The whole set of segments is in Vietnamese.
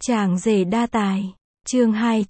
Chàng rể đa tài. Chương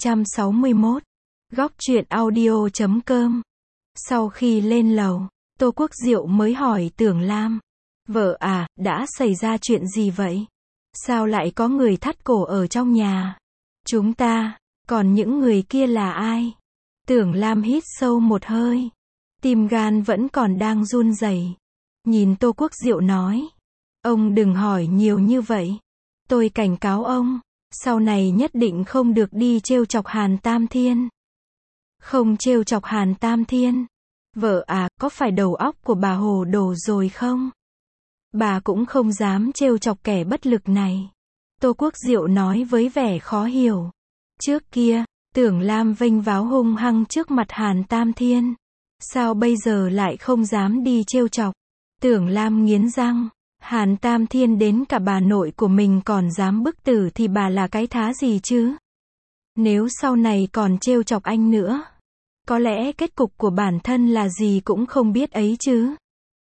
261. Góc truyện audio.com. Sau khi lên lầu, Tô Quốc Diệu mới hỏi Tưởng Lam. Vợ à, đã xảy ra chuyện gì vậy? Sao lại có người thắt cổ ở trong nhà? Chúng ta, còn những người kia là ai? Tưởng Lam hít sâu một hơi. Tim gan vẫn còn đang run rẩy. Nhìn Tô Quốc Diệu nói. Ông đừng hỏi nhiều như vậy. Tôi cảnh cáo ông, sau này nhất định không được đi trêu chọc Hàn Tam Thiên. Không trêu chọc Hàn Tam Thiên. Vợ à, có phải đầu óc của bà hồ đồ rồi không? Bà cũng không dám trêu chọc kẻ bất lực này. Tô Quốc Diệu nói với vẻ khó hiểu. Trước kia, Tưởng Lam vênh váo hung hăng trước mặt Hàn Tam Thiên. Sao bây giờ lại không dám đi trêu chọc? Tưởng Lam nghiến răng. Hàn Tam Thiên đến cả bà nội của mình còn dám bức tử thì bà là cái thá gì chứ? Nếu sau này còn trêu chọc anh nữa, có lẽ kết cục của bản thân là gì cũng không biết ấy chứ.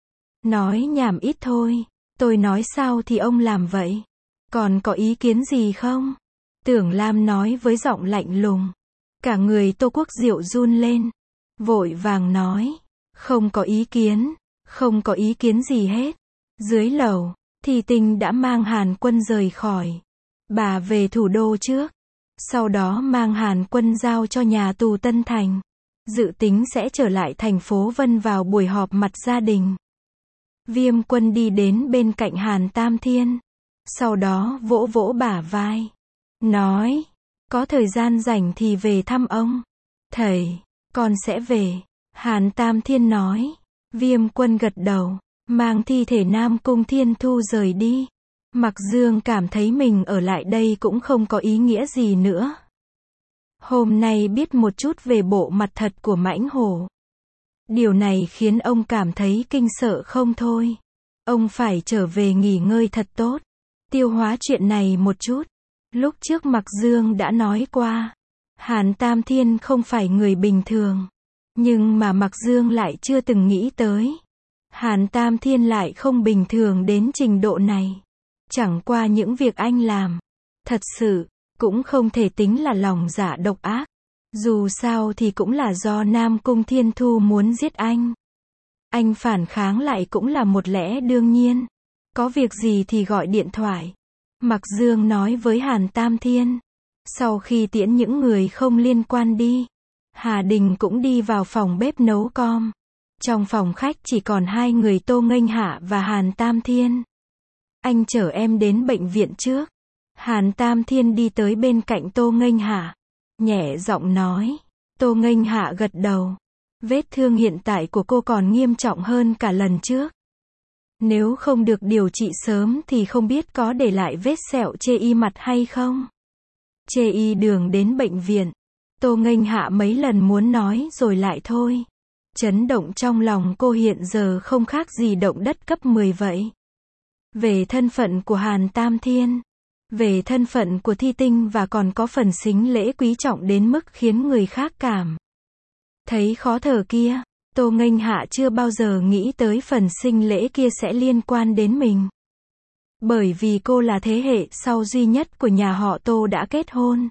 Nói nhảm ít thôi, tôi nói sao thì ông làm vậy. Còn có ý kiến gì không? Tưởng Lam nói với giọng lạnh lùng. Cả người Tô Quốc Diệu run lên. Vội vàng nói. Không có ý kiến. Không có ý kiến gì hết. Dưới lầu, Thì Tình đã mang Hàn Quân rời khỏi. Bà về thủ đô trước. Sau đó mang Hàn Quân giao cho nhà tù Tân Thành. Dự tính sẽ trở lại thành phố Vân vào buổi họp mặt gia đình. Viêm Quân đi đến bên cạnh Hàn Tam Thiên. Sau đó vỗ vỗ bả vai. Nói, có thời gian rảnh thì về thăm ông. Thầy, con sẽ về. Hàn Tam Thiên nói. Viêm Quân gật đầu, mang thi thể Nam Cung Thiên Thu rời đi. Mặc Dương cảm thấy mình ở lại đây cũng không có ý nghĩa gì nữa. Hôm nay biết một chút về bộ mặt thật của mãnh hổ. Điều này khiến ông cảm thấy kinh sợ không thôi. Ông phải trở về nghỉ ngơi thật tốt. Tiêu hóa chuyện này một chút. Lúc trước Mặc Dương đã nói qua. Hàn Tam Thiên không phải người bình thường. Nhưng mà Mặc Dương lại chưa từng nghĩ tới. Hàn Tam Thiên lại không bình thường đến trình độ này. Chẳng qua những việc anh làm. Thật sự, cũng không thể tính là lòng dạ độc ác. Dù sao thì cũng là do Nam Cung Thiên Thu muốn giết anh. Anh phản kháng lại cũng là một lẽ đương nhiên. Có việc gì thì gọi điện thoại. Mặc Dương nói với Hàn Tam Thiên. Sau khi tiễn những người không liên quan đi, Hà Đình cũng đi vào phòng bếp nấu cơm. Trong phòng khách chỉ còn hai người Tô Nghênh Hạ và Hàn Tam Thiên. Anh chở em đến bệnh viện trước. Hàn Tam Thiên đi tới bên cạnh Tô Nghênh Hạ. Nhẹ giọng nói. Tô Nghênh Hạ gật đầu. Vết thương hiện tại của cô còn nghiêm trọng hơn cả lần trước. Nếu không được điều trị sớm thì không biết có để lại vết sẹo chê y mặt hay không. Chê y đường đến bệnh viện. Tô Nghênh Hạ mấy lần muốn nói rồi lại thôi. Chấn động trong lòng cô hiện giờ không khác gì động đất cấp 10 vậy. Về thân phận của Hàn Tam Thiên. Về thân phận của Thi Tinh và còn có phần sính lễ quý trọng đến mức khiến người khác cảm thấy khó thở kia. Tô Nghênh Hạ chưa bao giờ nghĩ tới phần sinh lễ kia sẽ liên quan đến mình. Bởi vì cô là thế hệ sau duy nhất của nhà họ Tô đã kết hôn.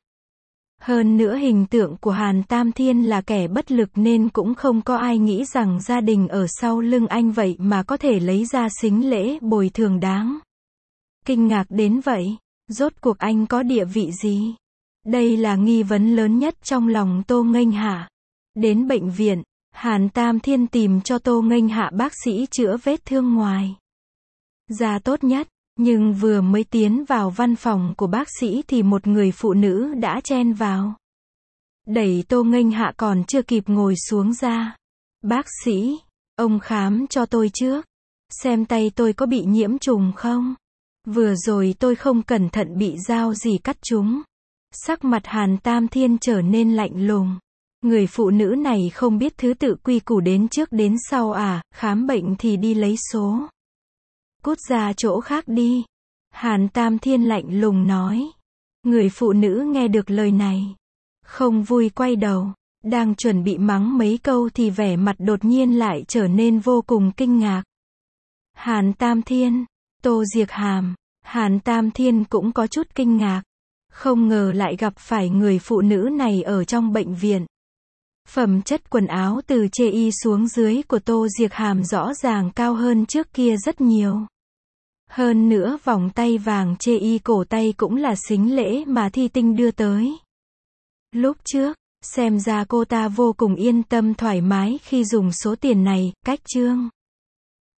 Hơn nữa hình tượng của Hàn Tam Thiên là kẻ bất lực nên cũng không có ai nghĩ rằng gia đình ở sau lưng anh vậy mà có thể lấy ra sính lễ bồi thường đáng kinh ngạc đến vậy. Rốt cuộc anh có địa vị gì? Đây là nghi vấn lớn nhất trong lòng Tô Nghênh Hạ. Đến bệnh viện, Hàn Tam Thiên tìm cho Tô Nghênh Hạ bác sĩ chữa vết thương ngoài da tốt nhất. Nhưng vừa mới tiến vào văn phòng của bác sĩ thì một người phụ nữ đã chen vào. Đẩy Tô Nghênh Hạ còn chưa kịp ngồi xuống ra. Bác sĩ, ông khám cho tôi trước. Xem tay tôi có bị nhiễm trùng không? Vừa rồi tôi không cẩn thận bị dao gì cắt trúng. Sắc mặt Hàn Tam Thiên trở nên lạnh lùng. Người phụ nữ này không biết thứ tự quy củ đến trước đến sau à, khám bệnh thì đi lấy số. Cút ra chỗ khác đi. Hàn Tam Thiên lạnh lùng nói. Người phụ nữ nghe được lời này. Không vui quay đầu. Đang chuẩn bị mắng mấy câu thì vẻ mặt đột nhiên lại trở nên vô cùng kinh ngạc. Hàn Tam Thiên, Tô Diệc Hàm. Hàn Tam Thiên cũng có chút kinh ngạc. Không ngờ lại gặp phải người phụ nữ này ở trong bệnh viện. Phẩm chất quần áo từ chê y xuống dưới của Tô Diệc Hàm rõ ràng cao hơn trước kia rất nhiều. Hơn nữa vòng tay vàng chê y cổ tay cũng là sính lễ mà Thi Tinh đưa tới. Lúc trước, xem ra cô ta vô cùng yên tâm thoải mái khi dùng số tiền này, cách Trương